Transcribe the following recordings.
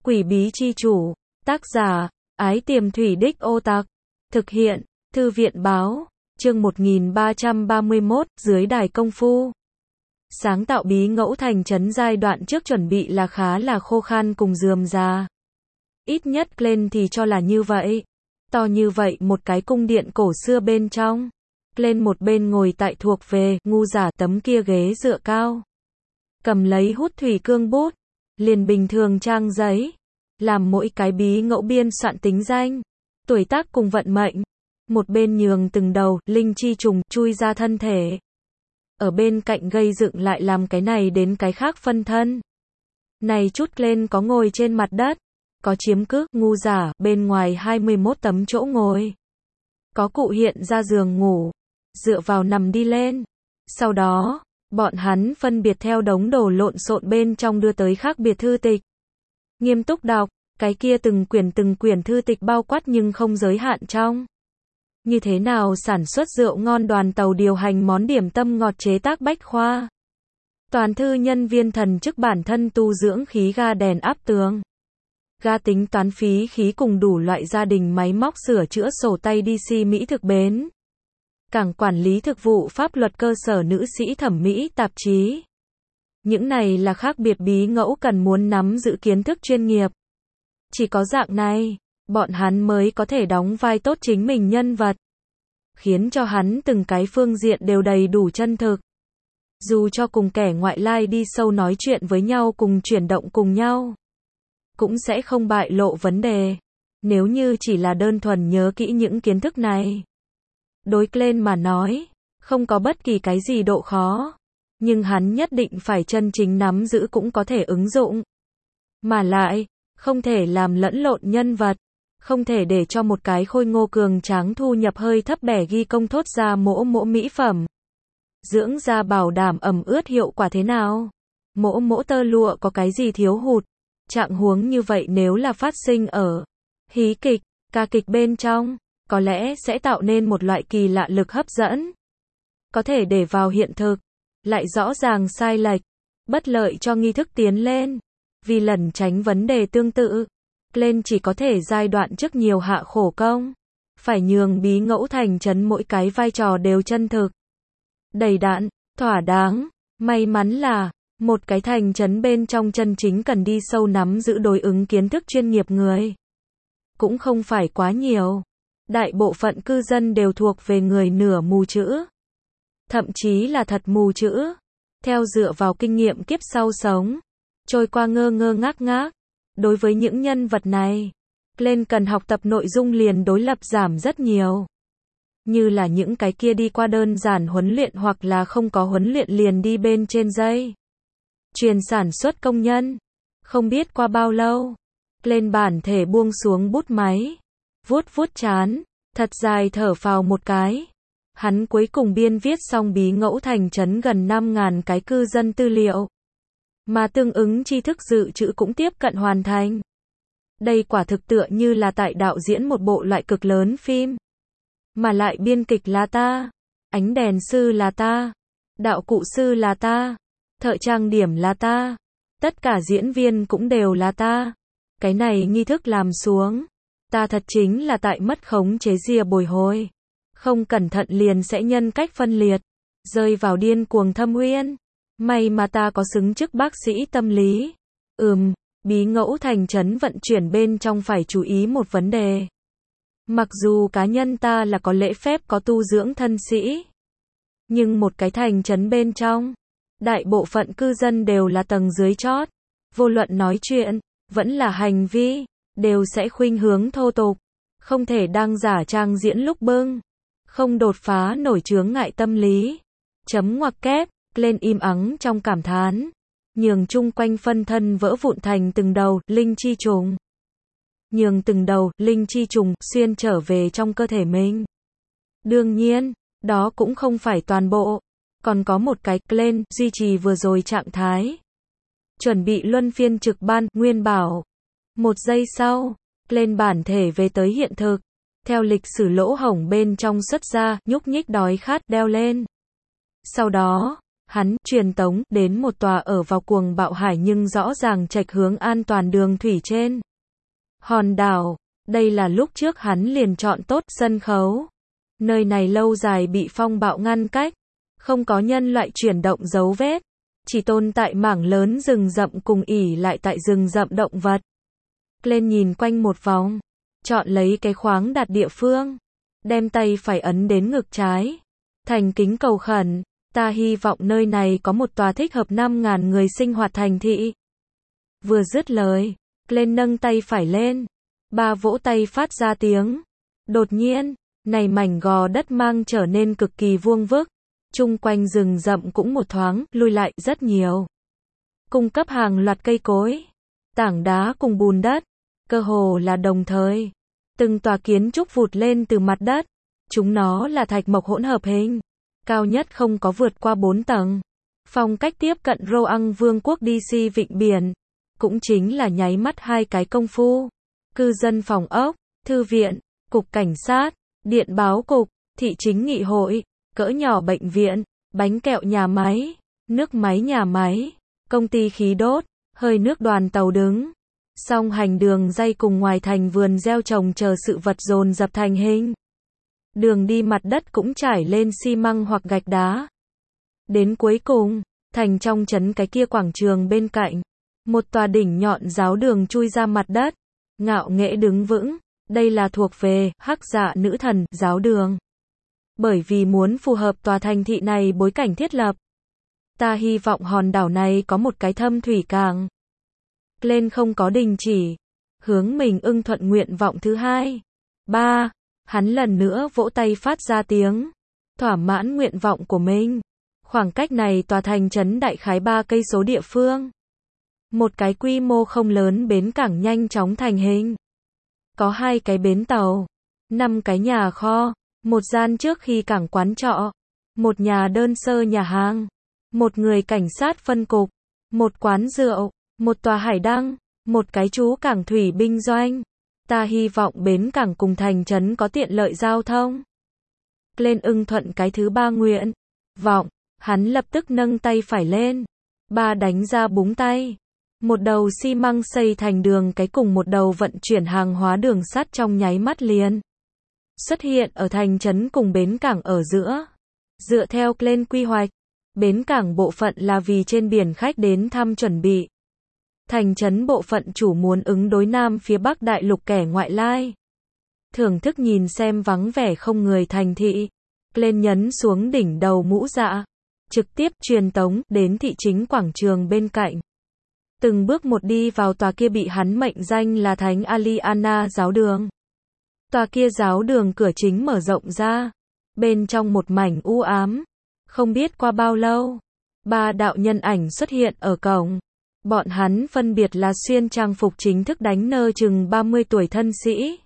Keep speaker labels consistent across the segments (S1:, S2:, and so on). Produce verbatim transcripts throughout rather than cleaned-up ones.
S1: Quỷ bí chi chủ, tác giả, Ái Tiềm Thủy Đích Ô Tặc, thực hiện, Thư viện báo, chương một nghìn ba trăm ba mươi mốt, dưới đài công phu. Sáng tạo bí ngẫu thành trấn giai đoạn trước chuẩn bị là khá là khô khan cùng rườm rà. Ít nhất Glenn thì cho là như vậy. To như vậy một cái cung điện cổ xưa bên trong. Glenn một bên ngồi tại thuộc về, ngu giả tấm kia ghế dựa cao. Cầm lấy hút thủy cương bút, liền bình thường trang giấy. Làm mỗi cái bí ngẫu biên soạn tính danh, tuổi tác cùng vận mệnh. Một bên nhường từng đầu, linh chi trùng, chui ra thân thể. Ở bên cạnh gây dựng lại làm cái này đến cái khác phân thân. Này chút lên có ngồi trên mặt đất, có chiếm cứ, ngu giả, bên ngoài hai mươi mốt tấm chỗ ngồi. Có cụ hiện ra giường ngủ, dựa vào nằm đi lên. Sau đó, bọn hắn phân biệt theo đống đồ lộn xộn bên trong đưa tới khác biệt thư tịch. Nghiêm túc đọc, cái kia từng quyển từng quyển thư tịch bao quát nhưng không giới hạn trong. Như thế nào sản xuất rượu ngon, đoàn tàu điều hành món điểm tâm ngọt, chế tác bách khoa. Toàn thư nhân viên thần chức, bản thân tu dưỡng khí, ga đèn áp tường. Ga tính toán phí khí cùng đủ loại gia đình máy móc, sửa chữa sổ tay, đi xi mỹ thực bến. Cảng quản lý, thực vụ, pháp luật, cơ sở nữ sĩ thẩm mỹ, tạp chí. Những này là khác biệt bí ngẫu cần muốn nắm giữ kiến thức chuyên nghiệp. Chỉ có dạng này, bọn hắn mới có thể đóng vai tốt chính mình nhân vật. Khiến cho hắn từng cái phương diện đều đầy đủ chân thực. Dù cho cùng kẻ ngoại lai đi sâu nói chuyện với nhau, cùng chuyển động cùng nhau, cũng sẽ không bại lộ vấn đề. Nếu như chỉ là đơn thuần nhớ kỹ những kiến thức này, đối Glenn mà nói, không có bất kỳ cái gì độ khó. Nhưng hắn nhất định phải chân chính nắm giữ cũng có thể ứng dụng. Mà lại, không thể làm lẫn lộn nhân vật. Không thể để cho một cái khôi ngô cường tráng thu nhập hơi thấp bẻ ghi công thốt ra mỗ mỗ mỹ phẩm. Dưỡng da bảo đảm ẩm ướt hiệu quả thế nào? Mỗ mỗ tơ lụa có cái gì thiếu hụt? Trạng huống như vậy nếu là phát sinh ở hí kịch, ca kịch bên trong, có lẽ sẽ tạo nên một loại kỳ lạ lực hấp dẫn. Có thể để vào hiện thực, lại rõ ràng sai lệch, bất lợi cho nghi thức tiến lên. Vì lẩn tránh vấn đề tương tự, Glenn chỉ có thể giai đoạn trước nhiều hạ khổ công. Phải nhường bí ngẫu thành trấn mỗi cái vai trò đều chân thực, đầy đặn, thỏa đáng. May mắn là, một cái thành trấn bên trong chân chính cần đi sâu nắm giữ đối ứng kiến thức chuyên nghiệp người cũng không phải quá nhiều. Đại bộ phận cư dân đều thuộc về người nửa mù chữ. Thậm chí là thật mù chữ. Theo dựa vào kinh nghiệm kiếp sau sống, trôi qua ngơ ngơ ngác ngác. Đối với những nhân vật này, Glenn cần học tập nội dung liền đối lập giảm rất nhiều. Như là những cái kia đi qua đơn giản huấn luyện hoặc là không có huấn luyện liền đi bên trên dây chuyền sản xuất công nhân. Không biết qua bao lâu, Glenn bản thể buông xuống bút máy, vuốt vuốt trán, thật dài thở phào một cái. Hắn cuối cùng biên viết xong bí ngẫu thành trấn gần năm nghìn cái cư dân tư liệu. Mà tương ứng tri thức dự trữ cũng tiếp cận hoàn thành. Đây quả thực tựa như là tại đạo diễn một bộ loại cực lớn phim. Mà lại biên kịch là ta, ánh đèn sư là ta, đạo cụ sư là ta, thợ trang điểm là ta, tất cả diễn viên cũng đều là ta. Cái này nghi thức làm xuống, ta thật chính là tại mất khống chế rìa bồi hồi. Không cẩn thận liền sẽ nhân cách phân liệt, rơi vào điên cuồng thâm uyên. May mà ta có xứng chức bác sĩ tâm lý. Ừm, bí ngẫu thành trấn vận chuyển bên trong phải chú ý một vấn đề. Mặc dù cá nhân ta là có lễ phép, có tu dưỡng thân sĩ, nhưng một cái thành trấn bên trong, đại bộ phận cư dân đều là tầng dưới chót. Vô luận nói chuyện, vẫn là hành vi, đều sẽ khuynh hướng thô tục. Không thể đang giả trang diễn lúc bưng. Không đột phá nổi chướng ngại tâm lý. Chấm ngoặc kép. Glenn im ắng trong cảm thán, nhường chung quanh phân thân vỡ vụn thành từng đầu linh chi trùng. Nhường từng đầu linh chi trùng xuyên trở về trong cơ thể mình. Đương nhiên, đó cũng không phải toàn bộ, còn có một cái. Glenn duy trì vừa rồi trạng thái, chuẩn bị luân phiên trực ban. Nguyên bảo, một giây sau, Glenn bản thể về tới hiện thực, theo lịch sử lỗ hổng bên trong xuất ra, nhúc nhích đói khát đeo lên. Sau đó, hắn truyền tống đến một tòa ở vào cuồng bạo hải nhưng rõ ràng chệch hướng an toàn đường thủy trên hòn đảo. Đây là lúc trước hắn liền chọn tốt sân khấu. Nơi này lâu dài bị phong bạo ngăn cách, không có nhân loại chuyển động dấu vết, chỉ tồn tại mảng lớn rừng rậm cùng ỉ lại tại rừng rậm động vật. Lên nhìn quanh một vòng, chọn lấy cái khoáng đặt địa phương, đem tay phải ấn đến ngực trái, thành kính cầu khẩn, ta hy vọng nơi này có một tòa thích hợp năm ngàn người sinh hoạt thành thị. Vừa dứt lời, lên nâng tay phải lên, ba vỗ tay phát ra tiếng. Đột nhiên, này mảnh gò đất mang trở nên cực kỳ vuông vức, chung quanh rừng rậm cũng một thoáng lùi lại rất nhiều. Cung cấp hàng loạt cây cối, tảng đá cùng bùn đất, cơ hồ là đồng thời. Từng tòa kiến trúc vụt lên từ mặt đất, chúng nó là thạch mộc hỗn hợp hình, cao nhất không có vượt qua bốn tầng. Phong cách tiếp cận Roang Vương quốc đê xê vịnh biển, cũng chính là nháy mắt hai cái công phu. Cư dân phòng ốc, thư viện, cục cảnh sát, điện báo cục, thị chính nghị hội, cỡ nhỏ bệnh viện, bánh kẹo nhà máy, nước máy nhà máy, công ty khí đốt, hơi nước đoàn tàu đứng. Song hành đường dây cùng ngoài thành vườn gieo trồng chờ sự vật dồn dập thành hình. Đường đi mặt đất cũng trải lên xi măng hoặc gạch đá. Đến cuối cùng, thành trong trấn cái kia quảng trường bên cạnh, một tòa đỉnh nhọn giáo đường chui ra mặt đất, ngạo nghễ đứng vững. Đây là thuộc về Hắc Dạ nữ thần giáo đường. Bởi vì muốn phù hợp tòa thành thị này bối cảnh thiết lập, ta hy vọng hòn đảo này có một cái thâm thủy cảng. Lên không có đình chỉ, hướng mình ưng thuận nguyện vọng thứ hai. Ba, hắn lần nữa vỗ tay phát ra tiếng, thỏa mãn nguyện vọng của mình. Khoảng cách này tòa thành trấn đại khái ba cây số địa phương. Một cái quy mô không lớn bến cảng nhanh chóng thành hình. Có hai cái bến tàu, năm cái nhà kho, một gian trước khi cảng quán trọ, một nhà đơn sơ nhà hàng, một người cảnh sát phân cục, một quán rượu, một tòa hải đăng, một cái trú cảng thủy binh doanh. Ta hy vọng bến cảng cùng thành trấn có tiện lợi giao thông. Lên ưng thuận cái thứ ba nguyện vọng, hắn lập tức nâng tay phải lên, ba đánh ra búng tay. Một đầu xi măng xây thành đường cái cùng một đầu vận chuyển hàng hóa đường sắt trong nháy mắt liền xuất hiện ở thành trấn cùng bến cảng ở giữa. Dựa theo lên quy hoạch, bến cảng bộ phận là vì trên biển khách đến thăm chuẩn bị. Thành trấn bộ phận chủ muốn ứng đối Nam phía Bắc đại lục kẻ ngoại lai. Thưởng thức nhìn xem vắng vẻ không người thành thị. Lên nhấn xuống đỉnh đầu mũ dạ, trực tiếp truyền tống đến thị chính quảng trường bên cạnh. Từng bước một đi vào tòa kia bị hắn mệnh danh là Thánh Aliana giáo đường. Tòa kia giáo đường cửa chính mở rộng ra, bên trong một mảnh u ám. Không biết qua bao lâu, ba đạo nhân ảnh xuất hiện ở cổng. Bọn hắn phân biệt là xuyên trang phục chính thức đánh nơ chừng ba mươi tuổi thân sĩ,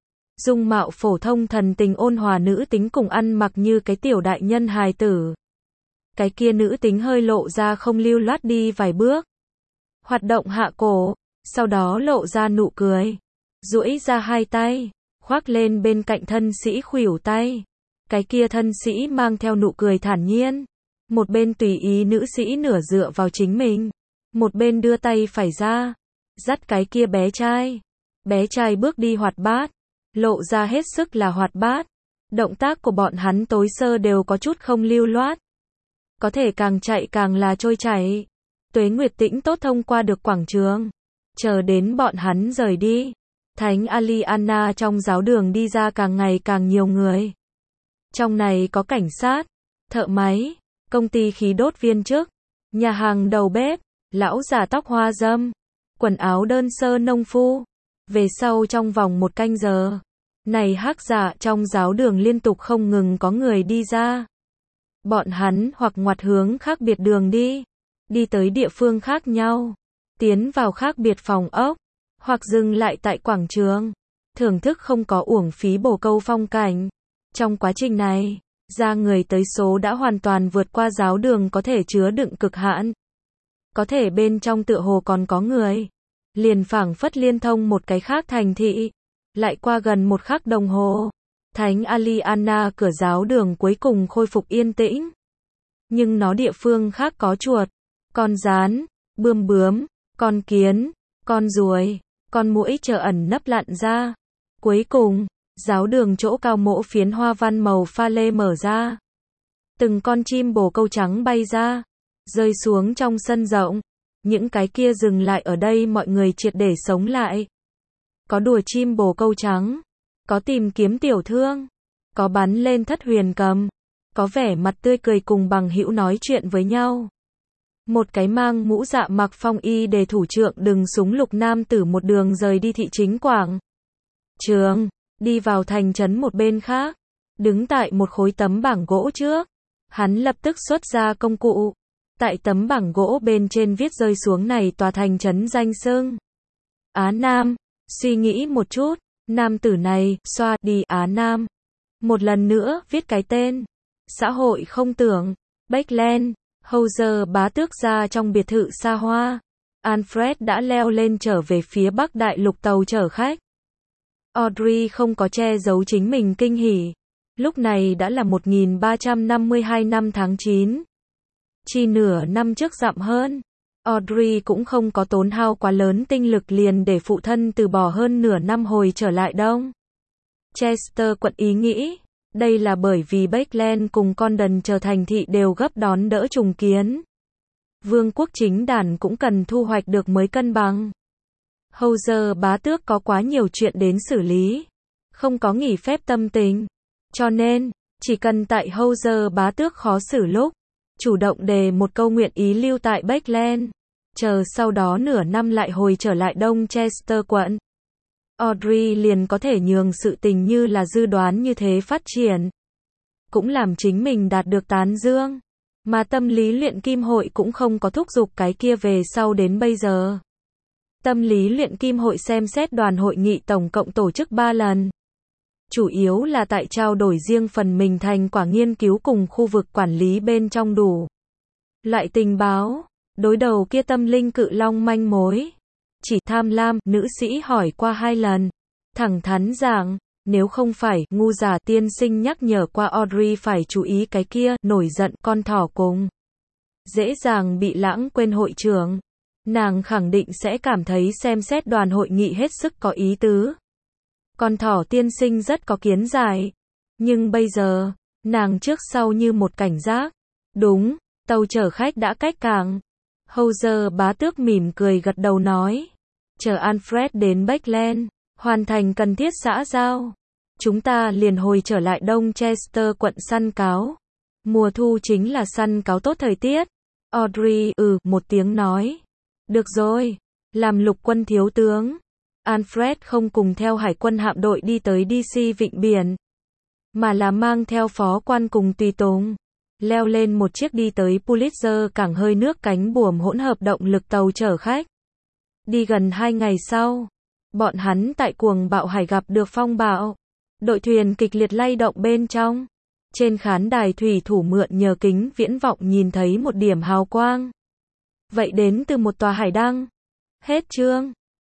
S1: dung mạo phổ thông thần tình ôn hòa nữ tính cùng ăn mặc như cái tiểu đại nhân hài tử. Cái kia nữ tính hơi lộ ra không lưu loát đi vài bước, hoạt động hạ cổ, sau đó lộ ra nụ cười, duỗi ra hai tay, khoác lên bên cạnh thân sĩ khuỷu tay. Cái kia thân sĩ mang theo nụ cười thản nhiên, một bên tùy ý nữ sĩ nửa dựa vào chính mình, một bên đưa tay phải ra, dắt cái kia bé trai. Bé trai bước đi hoạt bát, lộ ra hết sức là hoạt bát. Động tác của bọn hắn tối sơ đều có chút không lưu loát. Có thể càng chạy càng là trôi chảy. Tuế Nguyệt Tĩnh tốt thông qua được quảng trường. Chờ đến bọn hắn rời đi, Thánh Aliana trong giáo đường đi ra càng ngày càng nhiều người. Trong này có cảnh sát, thợ máy, công ty khí đốt viên chức, nhà hàng đầu bếp, lão già tóc hoa râm, quần áo đơn sơ nông phu. Về sau trong vòng một canh giờ, này hắc dạ trong giáo đường liên tục không ngừng có người đi ra. Bọn hắn hoặc ngoặt hướng khác biệt đường đi, đi tới địa phương khác nhau, tiến vào khác biệt phòng ốc, hoặc dừng lại tại quảng trường, thưởng thức không có uổng phí bồ câu phong cảnh. Trong quá trình này, ra người tới số đã hoàn toàn vượt qua giáo đường có thể chứa đựng cực hạn. Có thể bên trong tựa hồ còn có người. Liền phảng phất liên thông một cái khác thành thị. Lại qua gần một khắc đồng hồ, Thánh Aliana cửa giáo đường cuối cùng khôi phục yên tĩnh. nhưng nó địa phương khác có chuột, con gián, bươm bướm, con kiến, con ruồi, con muỗi chờ ẩn nấp lặn ra. Cuối cùng, giáo đường chỗ cao mỗ phiến hoa văn màu pha lê mở ra. Từng con chim bồ câu trắng bay ra, rơi xuống trong sân rộng. Những cái kia dừng lại ở đây, mọi người triệt để sống lại. Có đùa chim bồ câu trắng, có tìm kiếm tiểu thương, có bắn lên thất huyền cầm, có vẻ mặt tươi cười cùng bằng hữu nói chuyện với nhau. Một cái mang mũ dạ mặc phong y để thủ trượng đừng súng lục nam tử một đường rời đi thị chính Quảng Trường, đi vào thành trấn một bên khác, đứng tại một khối tấm bảng gỗ trước. Hắn lập tức xuất ra công cụ. Tại tấm bảng gỗ bên trên viết rơi xuống này tòa thành trấn danh xưng. Á Nam, suy nghĩ một chút, nam tử này, xoa đi Á Nam. Một lần nữa, viết cái tên. Xã hội không tưởng, Beckland, Hauser bá tước ra trong biệt thự xa hoa. Alfred đã leo lên trở về phía Bắc Đại Lục tàu chở khách. Audrey không có che giấu chính mình kinh hỉ. Lúc này đã là một nghìn ba trăm năm mươi hai năm tháng chín. Chỉ nửa năm trước dặm hơn. Audrey cũng không có tốn hao quá lớn tinh lực liền để phụ thân từ bỏ hơn nửa năm hồi trở lại Đông Chester quận ý nghĩ. Đây là bởi vì Beckland cùng Condon trở thành thị đều gấp đón đỡ trùng kiến. Vương quốc chính đàn cũng cần thu hoạch được mới cân bằng. Hauser bá tước có quá nhiều chuyện đến xử lý. Không có nghỉ phép tâm tình. Cho nên, chỉ cần tại Hauser bá tước khó xử lúc, chủ động đề một câu nguyện ý lưu tại Beckland, chờ sau đó nửa năm lại hồi trở lại Đông Chester quận. Audrey liền có thể nhường sự tình như là dự đoán như thế phát triển. Cũng làm chính mình đạt được tán dương. Mà tâm lý luyện kim hội cũng không có thúc giục cái kia về sau đến bây giờ. Tâm lý luyện kim hội xem xét đoàn hội nghị tổng cộng tổ chức ba lần. Chủ yếu là tại trao đổi riêng phần mình thành quả nghiên cứu cùng khu vực quản lý bên trong đủ loại tình báo, đối đầu kia tâm linh cự long manh mối. Chỉ tham lam, nữ sĩ hỏi qua hai lần. Thẳng thắn rằng, nếu không phải, ngu giả tiên sinh nhắc nhở qua Audrey phải chú ý cái kia, nổi giận, con thỏ cùng. Dễ dàng bị lãng quên hội trưởng. Nàng khẳng định sẽ cảm thấy xem xét đoàn hội nghị hết sức có ý tứ. Con thỏ tiên sinh rất có kiến giải. Nhưng bây giờ, nàng trước sau như một cảnh giác. Đúng, tàu chở khách đã cách cảng. Hauser bá tước mỉm cười gật đầu nói. Chờ Alfred đến Beckland, hoàn thành cần thiết xã giao. Chúng ta liền hồi trở lại Đông Chester quận săn cáo. Mùa thu chính là săn cáo tốt thời tiết. Audrey, ừ, một tiếng nói. Được rồi, làm lục quân thiếu tướng. Alfred không cùng theo hải quân hạm đội đi tới đê xê vịnh biển, mà là mang theo phó quan cùng tùy tùng. Leo lên một chiếc đi tới Pulitzer cảng hơi nước cánh buồm hỗn hợp động lực tàu chở khách. Đi gần hai ngày sau, bọn hắn tại cuồng bạo hải gặp được phong bạo. Đội thuyền kịch liệt lay động bên trong. Trên khán đài thủy thủ mượn nhờ kính viễn vọng nhìn thấy một điểm hào quang. Vậy đến từ một tòa hải đăng. Hết chương.